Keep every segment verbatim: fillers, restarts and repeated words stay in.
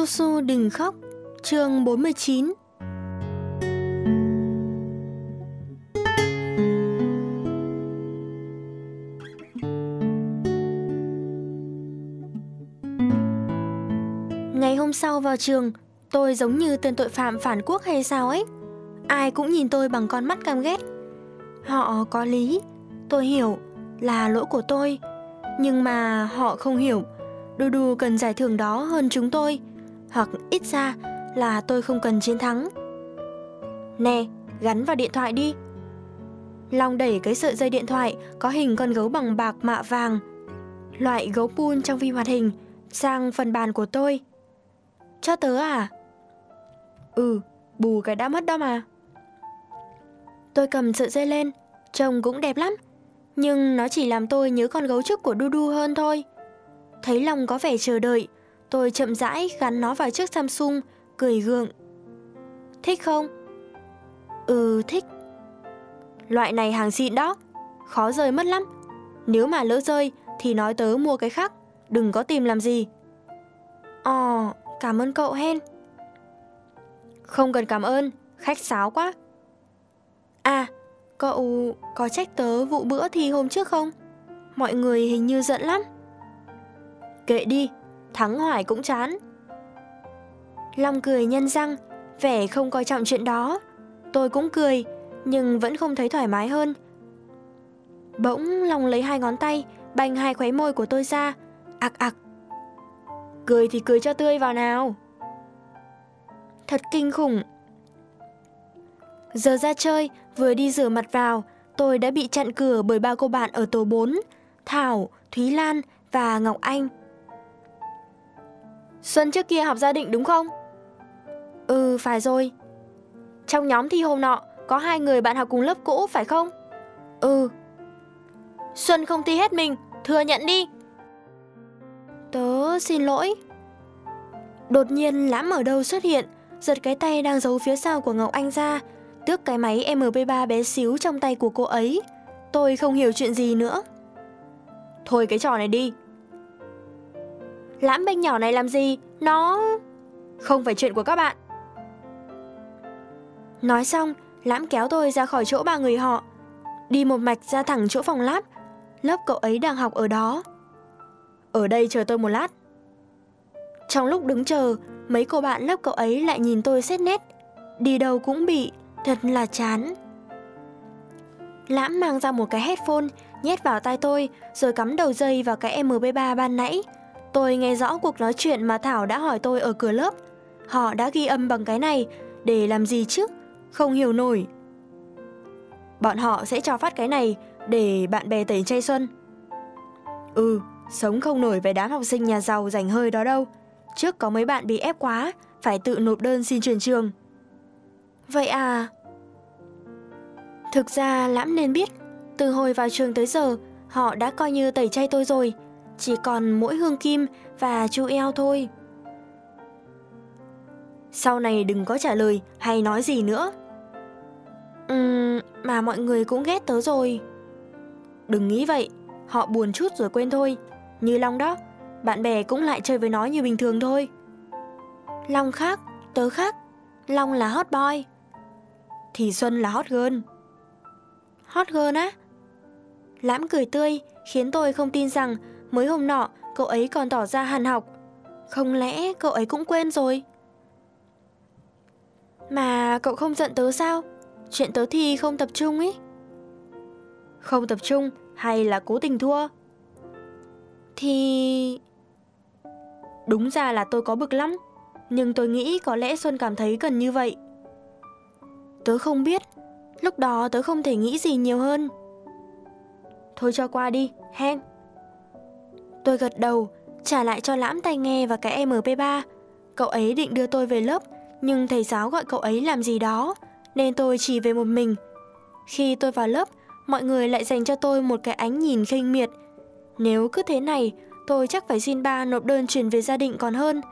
Su đừng khóc, chương bốn mươi chín. Ngày hôm sau vào trường, tôi giống như tên tội phạm phản quốc hay sao ấy. Ai cũng nhìn tôi bằng con mắt căm ghét. Họ có lý, tôi hiểu, là lỗi của tôi. Nhưng mà họ không hiểu, Dudu cần giải thưởng đó hơn chúng tôi. Hoặc ít ra là tôi không cần chiến thắng. Nè, gắn vào điện thoại đi. Long đẩy cái sợi dây điện thoại có hình con gấu bằng bạc mạ vàng, loại gấu pool trong phim hoạt hình, sang phần bàn của tôi. Cho tớ à? Ừ, bù cái đã mất đó mà. Tôi cầm sợi dây lên, trông cũng đẹp lắm, nhưng nó chỉ làm tôi nhớ con gấu trúc của Dudu hơn thôi. Thấy Long có vẻ chờ đợi, tôi chậm rãi gắn nó vào chiếc Samsung, cười gượng. Thích không? Ừ, thích. Loại này hàng xịn đó, khó rơi mất lắm. Nếu mà lỡ rơi thì nói tớ mua cái khác, đừng có tìm làm gì. Ồ, cảm ơn cậu hen. Không cần cảm ơn, khách sáo quá. À, cậu có trách tớ vụ bữa thi hôm trước không? Mọi người hình như giận lắm. Kệ đi, thắng hoài cũng chán. Long cười nhân răng, vẻ không coi trọng chuyện đó. Tôi cũng cười, nhưng vẫn không thấy thoải mái hơn. Bỗng Long lấy hai ngón tay banh hai khóe môi của tôi ra. Ặc ặc. Cười thì cười cho tươi vào nào. Thật kinh khủng. Giờ ra chơi, vừa đi rửa mặt vào, tôi đã bị chặn cửa bởi ba cô bạn ở tổ bốn, Thảo, Thúy Lan và Ngọc Anh. Xuân trước kia học gia định đúng không? Ừ, phải rồi. Trong nhóm thi hôm nọ, có hai người bạn học cùng lớp cũ phải không? Ừ. Xuân không thi hết mình, thừa nhận đi. Tớ xin lỗi. Đột nhiên Lãm ở đâu xuất hiện, giật cái tay đang giấu phía sau của Ngọc Anh ra, tước cái máy em pê ba bé xíu trong tay của cô ấy. Tôi không hiểu chuyện gì nữa. Thôi cái trò này đi. Lãm bênh nhỏ này làm gì? Nó... Không phải chuyện của các bạn. Nói xong, Lãm kéo tôi ra khỏi chỗ ba người họ, đi một mạch ra thẳng chỗ phòng lab. Lớp cậu ấy đang học ở đó. Ở đây chờ tôi một lát. Trong lúc đứng chờ, mấy cô bạn lớp cậu ấy lại nhìn tôi xét nét. Đi đâu cũng bị, thật là chán. Lãm mang ra một cái headphone, nhét vào tai tôi, rồi cắm đầu dây vào cái em pê ba ban nãy. Tôi nghe rõ cuộc nói chuyện mà Thảo đã hỏi tôi ở cửa lớp. Họ đã ghi âm bằng cái này, để làm gì chứ? Không hiểu nổi. Bọn họ sẽ cho phát cái này để bạn bè tẩy chay xuân. Ừ, sống không nổi với đám học sinh nhà giàu rảnh hơi đó đâu. Trước có mấy bạn bị ép quá, phải tự nộp đơn xin chuyển trường. Vậy à? Thực ra Lãm nên biết, từ hồi vào trường tới giờ, họ đã coi như tẩy chay tôi rồi. Chỉ còn mỗi Hương Kim và chu eo thôi. Sau này đừng có trả lời hay nói gì nữa. Ừm, mà mọi người cũng ghét tớ rồi. Đừng nghĩ vậy, họ buồn chút rồi quên thôi. Như Long đó, bạn bè cũng lại chơi với nó như bình thường thôi. Long khác, tớ khác. Long là hot boy. Thì Xuân là hot girl. Hot girl á? Lãm cười tươi, khiến tôi không tin rằng mới hôm nọ cậu ấy còn tỏ ra hàn học. Không lẽ cậu ấy cũng quên rồi? Mà cậu không giận tớ sao? Chuyện tớ thi không tập trung ấy. Không tập trung hay là cố tình thua? Thì... Đúng ra là tôi có bực lắm, nhưng tôi nghĩ có lẽ Xuân cảm thấy cần như vậy. Tớ không biết, lúc đó tớ không thể nghĩ gì nhiều hơn. Thôi cho qua đi, hen. Tôi gật đầu, trả lại cho Lãm tai nghe và cái em pê ba. Cậu ấy định đưa tôi về lớp, nhưng thầy giáo gọi cậu ấy làm gì đó, nên tôi chỉ về một mình. Khi tôi vào lớp, mọi người lại dành cho tôi một cái ánh nhìn khinh miệt. Nếu cứ thế này, tôi chắc phải xin ba nộp đơn chuyển về gia định còn hơn.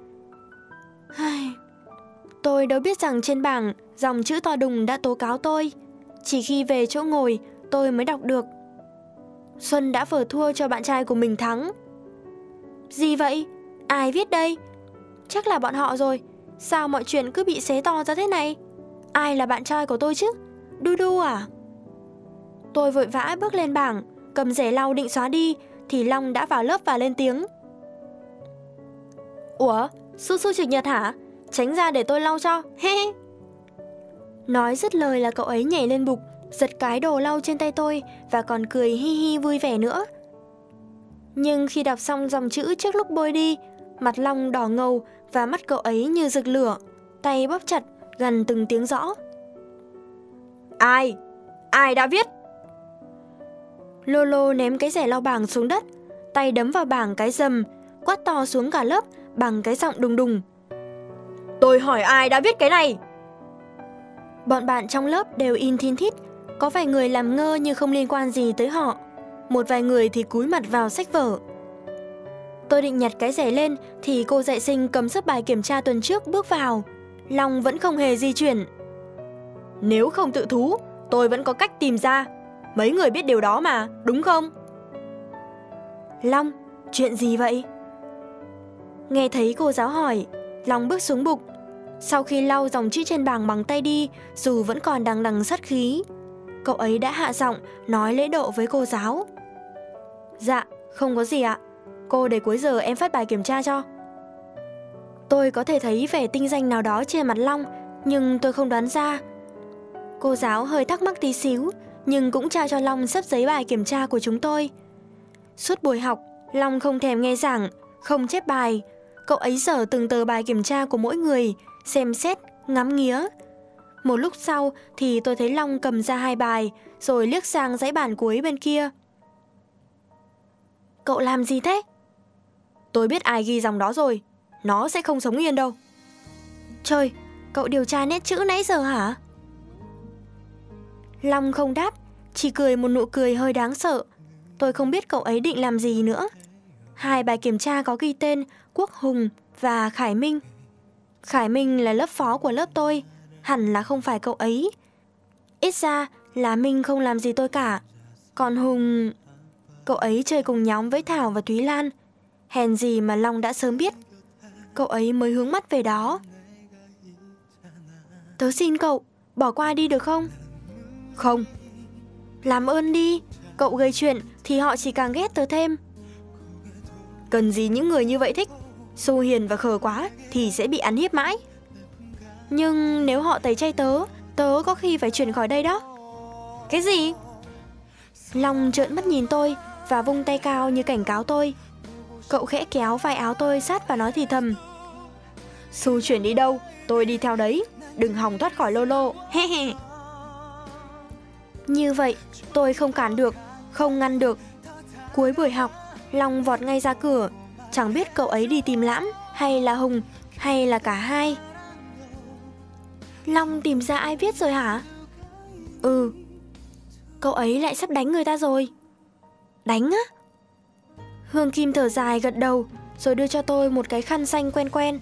Tôi đâu biết rằng trên bảng dòng chữ to đùng đã tố cáo tôi. Chỉ khi về chỗ ngồi, tôi mới đọc được: Xuân đã vờ thua cho bạn trai của mình thắng. Gì vậy? Ai viết đây? Chắc là bọn họ rồi. Sao mọi chuyện cứ bị xé to ra thế này? Ai là bạn trai của tôi chứ? Dudu à? Tôi vội vã bước lên bảng, cầm rẻ lau định xóa đi, thì Long đã vào lớp và lên tiếng. Ủa, Su Su trực nhật hả? Tránh ra để tôi lau cho, he he. Nói dứt lời là cậu ấy nhảy lên bục, giật cái đồ lau trên tay tôi và còn cười hi hi vui vẻ nữa. Nhưng khi đọc xong dòng chữ trước lúc bôi đi, mặt Long đỏ ngầu và mắt cậu ấy như rực lửa, tay bóp chặt, gần từng tiếng rõ. Ai? Ai đã viết? Lolo ném cái rẻ lau bảng xuống đất, tay đấm vào bảng cái rầm, quát to xuống cả lớp bằng cái giọng đùng đùng. Tôi hỏi ai đã viết cái này? Bọn bạn trong lớp đều in thin thít, có vài người làm ngơ như không liên quan gì tới họ, một vài người thì cúi mặt vào sách vở. Tôi định nhặt cái rẻ lên thì cô dạy sinh cầm sấp bài kiểm tra tuần trước bước vào. Long vẫn không hề di chuyển. Nếu không tự thú, tôi vẫn có cách tìm ra. Mấy người biết điều đó mà, đúng không? Long, chuyện gì vậy? Nghe thấy cô giáo hỏi, Long bước xuống bục. Sau khi lau dòng chữ trên bảng bằng tay đi, dù vẫn còn đằng đằng sát khí, cậu ấy đã hạ giọng nói lễ độ với cô giáo. Dạ, không có gì ạ. Cô để cuối giờ em phát bài kiểm tra cho. Tôi có thể thấy vẻ tinh danh nào đó trên mặt Long, nhưng tôi không đoán ra. Cô giáo hơi thắc mắc tí xíu, nhưng cũng trao cho Long sấp giấy bài kiểm tra của chúng tôi. Suốt buổi học, Long không thèm nghe giảng, không chép bài. Cậu ấy dở từng tờ bài kiểm tra của mỗi người, xem xét, ngắm nghía. Một lúc sau thì tôi thấy Long cầm ra hai bài, rồi liếc sang dãy bản cuối bên kia. Cậu làm gì thế? Tôi biết ai ghi dòng đó rồi. Nó sẽ không sống yên đâu. Trời, cậu điều tra nét chữ nãy giờ hả? Long không đáp, chỉ cười một nụ cười hơi đáng sợ. Tôi không biết cậu ấy định làm gì nữa. Hai bài kiểm tra có ghi tên Quốc Hùng và Khải Minh. Khải Minh là lớp phó của lớp tôi, hẳn là không phải cậu ấy. Ít ra là Minh không làm gì tôi cả. Còn Hùng... Cậu ấy chơi cùng nhóm với Thảo và Thúy Lan. Hèn gì mà Long đã sớm biết. Cậu ấy mới hướng mắt về đó. Tớ xin cậu, bỏ qua đi được không? Không. Làm ơn đi, cậu gây chuyện thì họ chỉ càng ghét tớ thêm. Cần gì những người như vậy thích. Xô hiền và khờ quá thì sẽ bị ăn hiếp mãi. Nhưng nếu họ tẩy chay tớ, tớ có khi phải chuyển khỏi đây đó. Cái gì? Long trợn mắt nhìn tôi và vung tay cao như cảnh cáo tôi. Cậu khẽ kéo vai áo tôi sát và nói thì thầm. Xu chuyển đi đâu, tôi đi theo đấy. Đừng hòng thoát khỏi Lolo. He he. Như vậy tôi không cản được, không ngăn được. Cuối buổi học, Long vọt ngay ra cửa. Chẳng biết cậu ấy đi tìm Lãm hay là Hùng hay là cả hai. Long tìm ra ai viết rồi hả? Ừ. Cậu ấy lại sắp đánh người ta rồi. Đánh á? Hương Kim thở dài gật đầu, rồi đưa cho tôi một cái khăn xanh quen quen.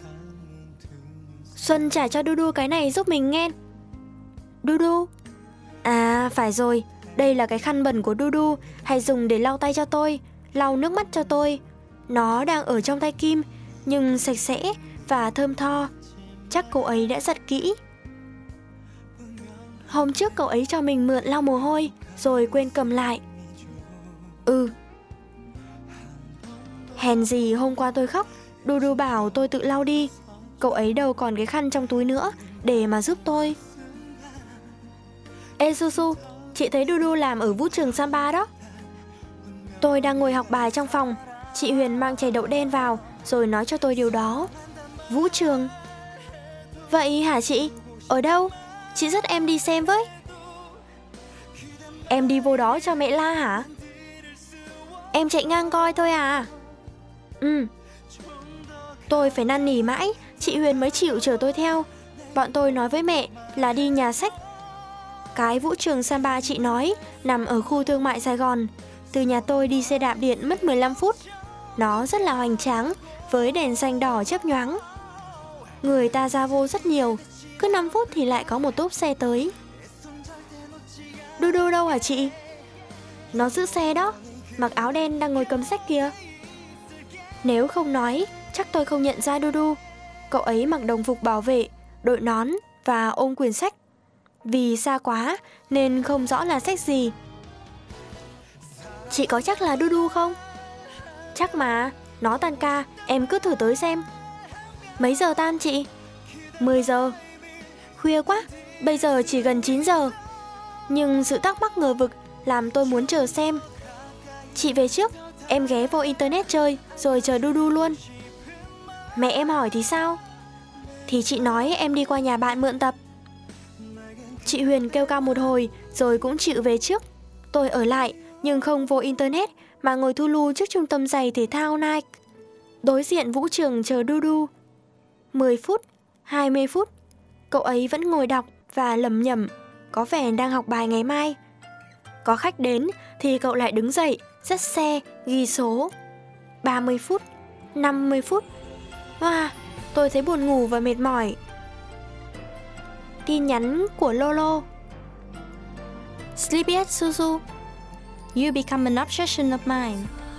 Xuân trả cho Dudu cái này giúp mình nghe. Dudu? À phải rồi, đây là cái khăn bẩn của Dudu, hay dùng để lau tay cho tôi, lau nước mắt cho tôi. Nó đang ở trong tay Kim, nhưng sạch sẽ và thơm tho. Chắc cậu ấy đã giặt kỹ. Hôm trước cậu ấy cho mình mượn lau mồ hôi, rồi quên cầm lại. Ừ. Hèn gì hôm qua tôi khóc, Dudu bảo tôi tự lau đi. Cậu ấy đâu còn cái khăn trong túi nữa để mà giúp tôi. Ê Su Su, chị thấy Dudu làm ở vũ trường Samba đó. Tôi đang ngồi học bài trong phòng, chị Huyền mang chai đậu đen vào rồi nói cho tôi điều đó. Vũ trường? Vậy hả chị? Ở đâu? Chị dắt em đi xem với. Em đi vô đó cho mẹ la hả? Em chạy ngang coi thôi à. Ừ. Tôi phải năn nỉ mãi, chị Huyền mới chịu chở tôi theo. Bọn tôi nói với mẹ là đi nhà sách. Cái vũ trường Samba chị nói nằm ở khu thương mại Sài Gòn. Từ nhà tôi đi xe đạp điện mất mười lăm phút. Nó rất là hoành tráng, với đèn xanh đỏ chớp nhoáng. Người ta ra vô rất nhiều, cứ năm phút thì lại có một tốp xe tới. Dudu đâu hả chị? Nó giữ xe đó, mặc áo đen đang ngồi cầm sách kìa. Nếu không nói Chắc tôi không nhận ra Dudu. Cậu ấy mặc đồng phục bảo vệ, đội nón và ôm quyển sách. Vì xa quá nên không rõ là sách gì. Chị có chắc là Dudu không? Chắc mà, nó tan ca, em cứ thử tới xem. Mấy giờ tan chị? mười giờ. Khuya quá, bây giờ chỉ gần chín giờ. Nhưng sự thắc mắc ngờ vực làm tôi muốn chờ xem. Chị về trước, em ghé vô internet chơi rồi chờ Dudu luôn. Mẹ em hỏi thì sao? Thì chị nói em đi qua nhà bạn mượn tập. Chị Huyền kêu ca một hồi rồi cũng chịu về trước. Tôi ở lại nhưng không vô internet mà ngồi thu lu trước trung tâm giày thể thao Nike, đối diện vũ trường chờ Dudu. mười phút, hai mươi phút, cậu ấy vẫn ngồi đọc và lẩm nhẩm, có vẻ đang học bài ngày mai. Có khách đến thì cậu lại đứng dậy, dắt xe, ghi số. ba mươi phút, năm mươi phút. Wow, tôi thấy buồn ngủ và mệt mỏi. Tin nhắn của Lolo. Sleepyhead Suzu, you become an obsession of mine.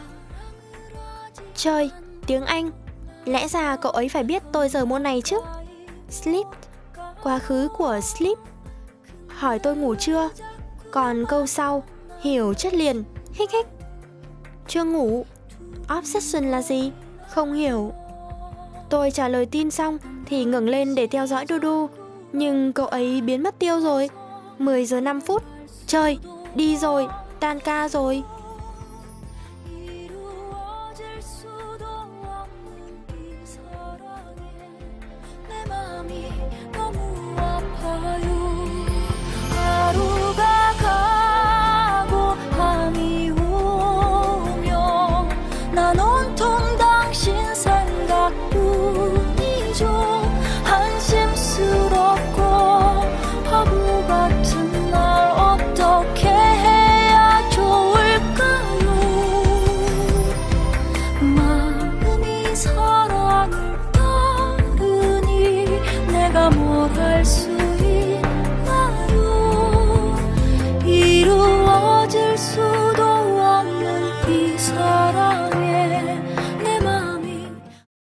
Trời, tiếng Anh. Lẽ ra cậu ấy phải biết tôi giờ môn này chứ. Sleep, quá khứ của sleep. Hỏi tôi ngủ chưa. Còn câu sau, hiểu chất liền, hích hích. Chưa ngủ. Obsession là gì? Không hiểu. Tôi trả lời tin xong thì ngẩng lên để theo dõi Dudu. Nhưng cậu ấy biến mất tiêu rồi. mười giờ năm phút. Trời, đi rồi, tan ca rồi.